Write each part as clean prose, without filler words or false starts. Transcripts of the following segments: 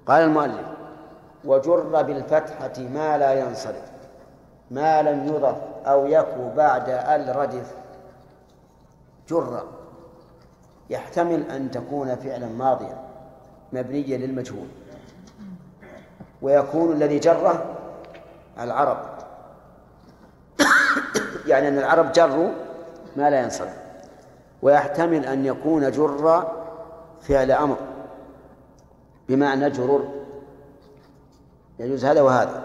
قال المؤلف: وجر بالفتحة ما لا ينصرف ما لم يضف أو يكو بعد الردف. جر يحتمل أن تكون فعلا ماضيا مبنيا للمجهول، ويكون الذي جره العرب، يعني أن العرب جروا ما لا ينصرف. ويحتمل أن يكون جر فعل أمر بمعنى جرر، يجوز هذا وهذا.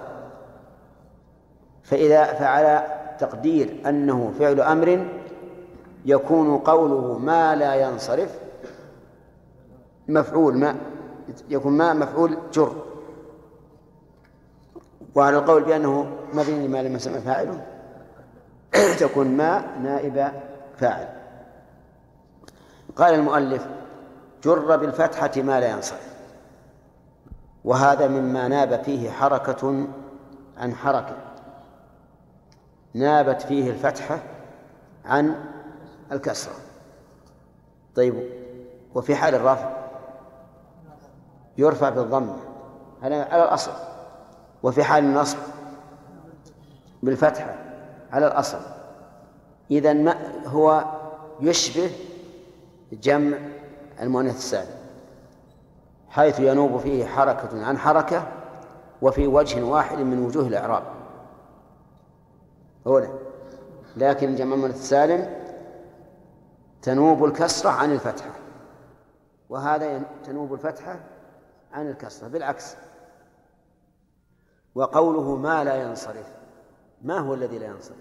فعلى تقدير أنه فعل أمر يكون قوله ما لا ينصرف مفعول ما، يكون ما مفعول جر. وعلى القول بأنه مبني لما لم يسمى فاعله تكون ما نائب فاعل. قال المؤلف: جر بالفتحة ما لا ينصرف، وهذا مما ناب فيه حركة عن حركة، نابت فيه الفتحة عن الكسرة. طيب، وفي حال الرفع يرفع بالضمة على الأصل، وفي حال النصب بالفتحة على الأصل. إذن ما هو يشبه جمع المؤنث السالم، حيث ينوب فيه حركة عن حركة وفي وجه واحد من وجوه الإعراب أولا. لكن جمع المؤنث السالم تنوب الكسرة عن الفتحة، وهذا تنوب الفتحة عن الكسرة بالعكس. وقوله ما لا ينصرف، ما هو الذي لا ينصرف؟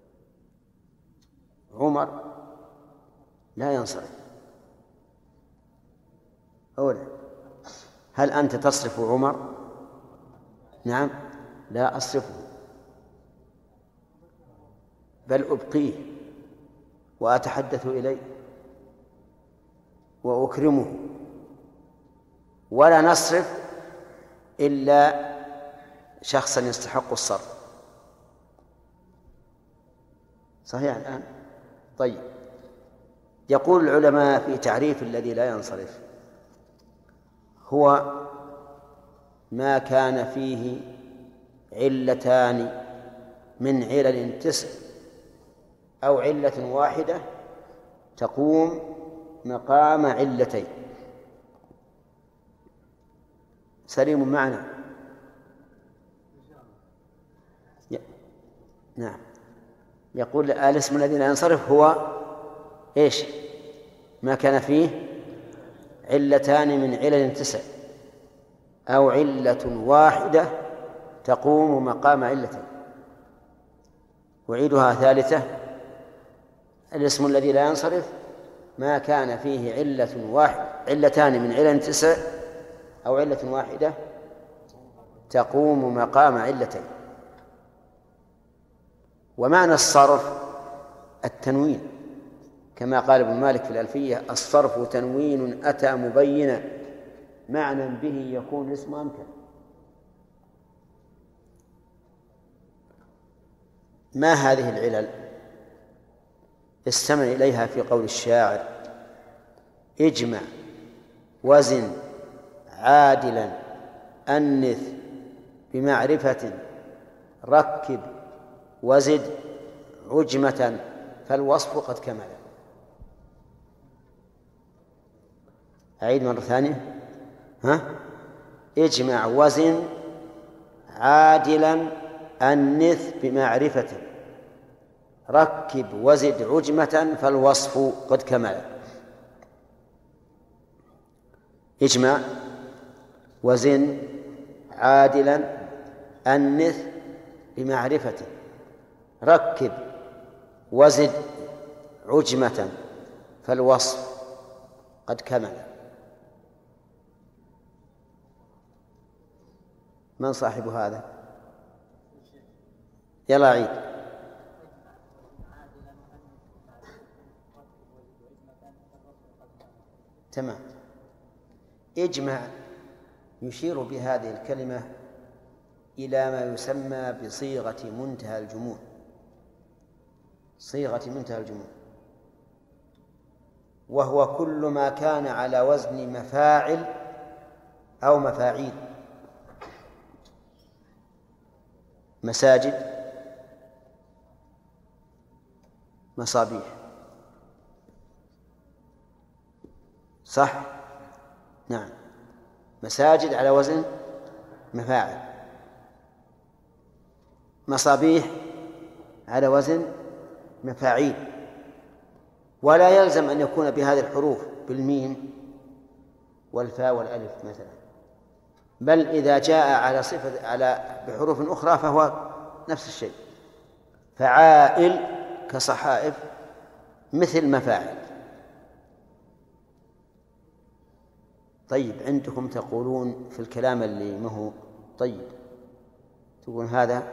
عمر لا ينصرف أولا. هل أنت تصرف عمر؟ نعم، لا أصرفه، بل أبقيه وأتحدث إليه وأكرمه، ولا نصرف إلا شخصا يستحق الصرف. صحيح الآن؟ طيب، يقول العلماء في تعريف الذي لا ينصرف: هو ما كان فيه علتان من علل 9 أو علة واحدة تقوم مقام علتين. سليم معنا؟ نعم. يقول الاسم الذي لا ينصرف هو إيش؟ ما كان فيه علتان من علل 9 أو علة واحدة تقوم مقام علتين. أعيدها ثالثة: الاسم الذي لا ينصرف ما كان فيه علتان من علل 9 أو علة واحدة تقوم مقام علتين. ومعنى الصرف التنوين، كما قال ابن مالك في الألفية: الصرف تنوين أتى مبينا معنى به يكون الاسم أمكن. ما هذه العلل؟ استمع إليها في قول الشاعر: اجمع وزن عادلا أنث بمعرفة ركب وزد عجمة فالوصف قد كمل. أعيد مرة ثانية: اجمع وزن عادلا أنث بمعرفة ركب وزد عجمة فالوصف قد كمل. اجمع وزن عادلا أنث بمعرفة ركب وزد عجمة فالوصف قد كمل. من صاحب هذا؟ يلا عيد. تمام. اجمع يشير بهذه الكلمة إلى ما يسمى بصيغة منتهى الجموع، صيغة منتهى الجموع، وهو كل ما كان على وزن مفاعل أو مفاعيل. مساجد، مصابيح، صح؟ نعم، مساجد على وزن مفاعل، مصابيح على وزن مفاعيل. ولا يلزم أن يكون بهذه الحروف، بالميم والفاء والألف مثلا، بل إذا جاء على صفة بحروف أخرى فهو نفس الشيء. فعائل كصحائف مثل مفاعل. طيب، عندكم تقولون في الكلام اللي ما هو طيب، تقول هذا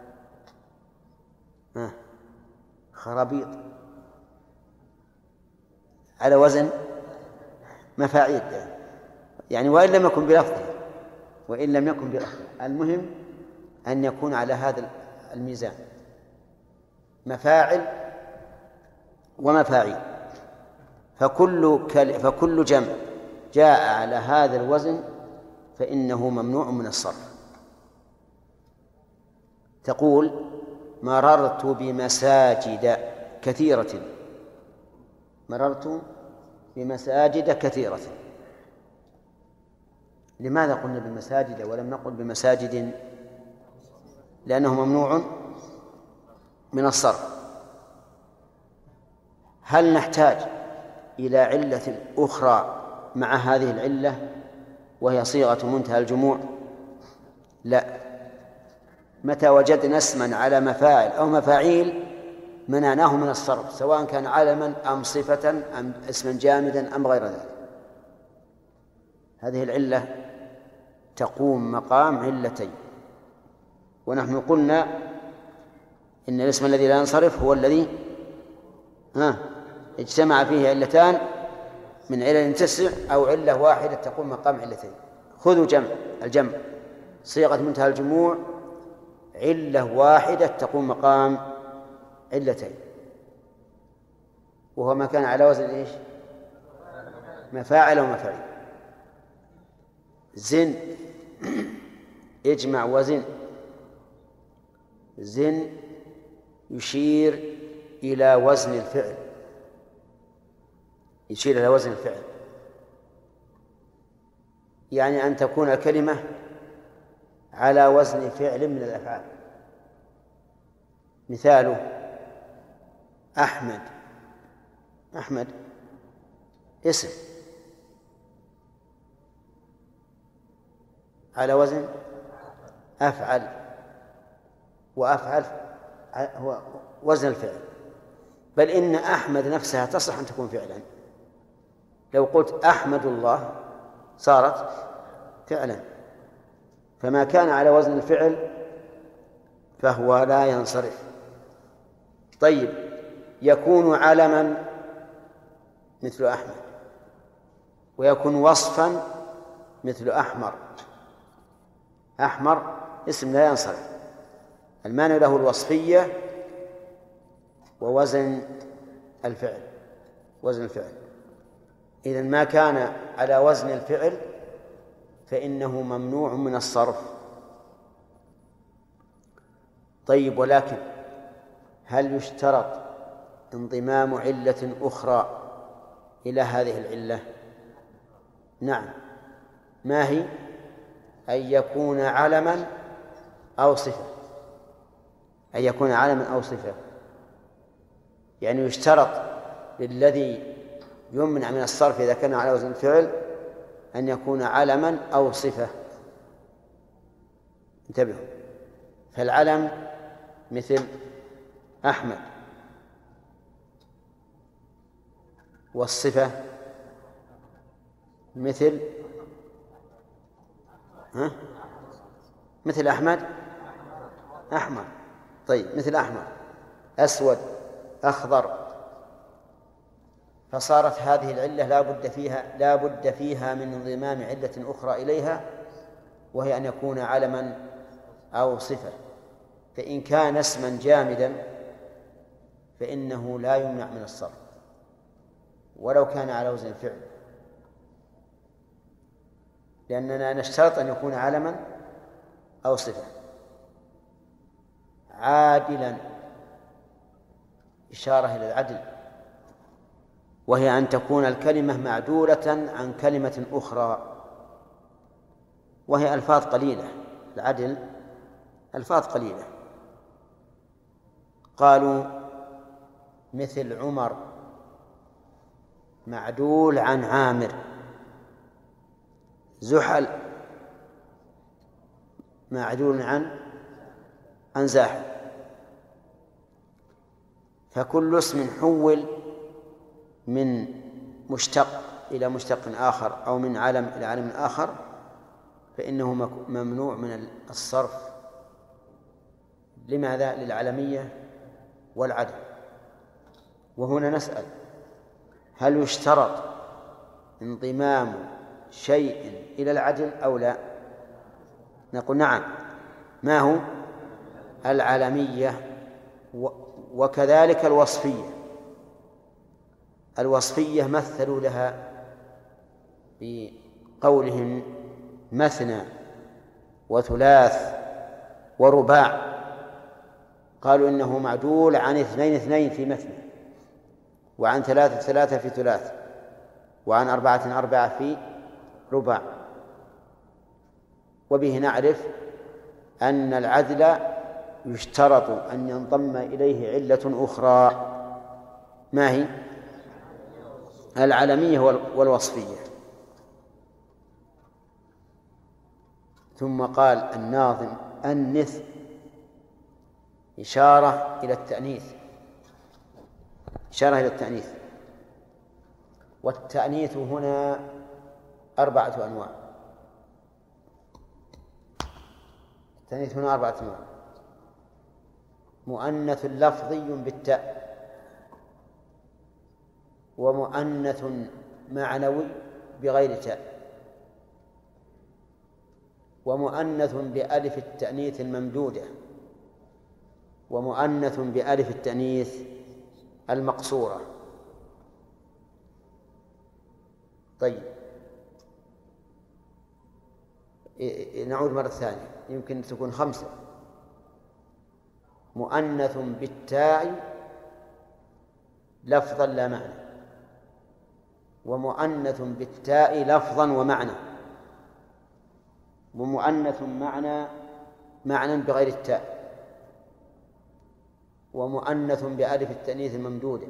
خرابيط على وزن مفاعيل، يعني وإن لم يكن بلفظه، المهم أن يكون على هذا الميزان، مفاعل ومفاعيل. فكل جمع جاء على هذا الوزن فإنه ممنوع من الصرف. تقول مررت بمساجد كثيرة، مررت بمساجد كثيرة. لماذا قلنا بمساجد ولم نقل بمساجد؟ لأنه ممنوع من الصرف. هل نحتاج إلى علة أخرى مع هذه العلة وهي صيغة منتهى الجموع؟ لا. متى وجدنا اسما على مفاعل أو مفاعيل منعناه من الصرف، سواء كان علما أم صفة أم اسما جامدا أم غير ذلك. هذه العلة تقوم مقام علتين، ونحن قلنا إن الاسم الذي لا ينصرف هو الذي اجتمع فيه علتان من علل 9 أو علة واحدة تقوم مقام علتين. خذوا الجمع صيغة منتهى الجموع، علة واحدة تقوم مقام علتين، وهو ما كان على وزن إيش؟ مفاعل ومفاعيل. زن، اجمع وزن. زن يشير إلى وزن الفعل، يشير إلى وزن الفعل، يعني أن تكون الكلمة على وزن فعل من الأفعال. مثاله أحمد. أحمد اسم على وزن أفعل، وأفعل هو وزن الفعل، بل إن أحمد نفسها تصلح أن تكون فعلا. لو قلت أحمد الله صارت فعلا، فما كان على وزن الفعل فهو لا ينصرف. طيب، يكون علما مثل أحمد، ويكون وصفا مثل أحمر. أحمر اسم لا ينصرف، المانع له الوصفية ووزن الفعل، وزن الفعل. إذن ما كان على وزن الفعل فإنه ممنوع من الصرف. طيب، ولكن هل يشترط انضمام علة أخرى إلى هذه العلة؟ نعم. ما هي؟ أن يكون علما أو صفة. أن يكون علما أو صفة، يعني يشترط للذي يمنع من الصرف إذا كان على وزن الفعل أن يكون علما أو صفة. انتبهوا، فالعلم مثل أحمد، والصفة مثل مثل أحمد أحمر. طيب، مثل أحمر، أسود، أخضر. فصارت هذه العلة لا بد فيها من انضمام علة أخرى إليها، وهي أن يكون علما أو صفة. فإن كان اسما جامدا فإنه لا يمنع من الصرف ولو كان على وزن الفعل. لأننا نشترط أن يكون علما أو صفة. عادلا إشارة إلى العدل، وهي أن تكون الكلمة معدولة عن كلمة أخرى، وهي ألفاظ قليلة. العدل ألفاظ قليلة. قالوا مثل عمر معدول عن عامر، زحل معدول عن زاحل. فكل اسم حول من مشتق إلى مشتق آخر أو من علم إلى علم آخر فإنه ممنوع من الصرف. لماذا؟ للعلمية والعدل. وهنا نسأل: هل يشترط انضمام شيء إلى العدل أو لا؟ نقول نعم. ما هو؟ العلمية، وكذلك الوصفية. الوصفية مثلوا لها بقولهم مثنى وثلاث ورباع، قالوا إنه معدول عن 2 في مثنى، وعن 3 في ثلاث، وعن 4 في رباع. وبه نعرف أن العدل يشترط أن ينضم إليه علة أخرى. ما هي؟ العلمية والوصفية. ثم قال الناظم: أنث إشارة إلى التأنيث، إشارة إلى التأنيث. والتأنيث هنا 4 أنواع. التأنيث هنا 4 أنواع: مؤنث لفظي بالتاء، ومؤنث معنوي بغير تاء، ومؤنث بألف التأنيث الممدودة، ومؤنث بألف التأنيث المقصورة. طيب، نعود مرة ثانية، يمكن تكون 5. مؤنث بالتاء لفظا لا معنى، ومؤنث بالتاء لفظا ومعنى، ومؤنث معنى بغير التاء، ومؤنث بألف التأنيث الممدودة،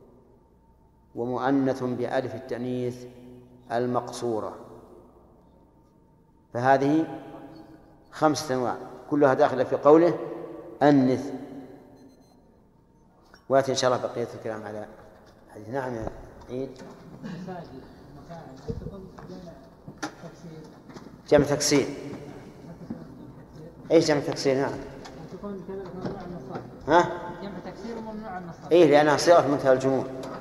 ومؤنث بألف التأنيث المقصورة. فهذه 5 أنواع كلها داخلة في قوله أنث. وآتي إن شاء الله بقية الكلام على حديث. نعم يا عيد. جمع تكسير. ايش جمع تكسير؟ نعم. ها؟ جمع تكسير وممنوع النصب. ايه، لأنها صيغة منتهى الجموع.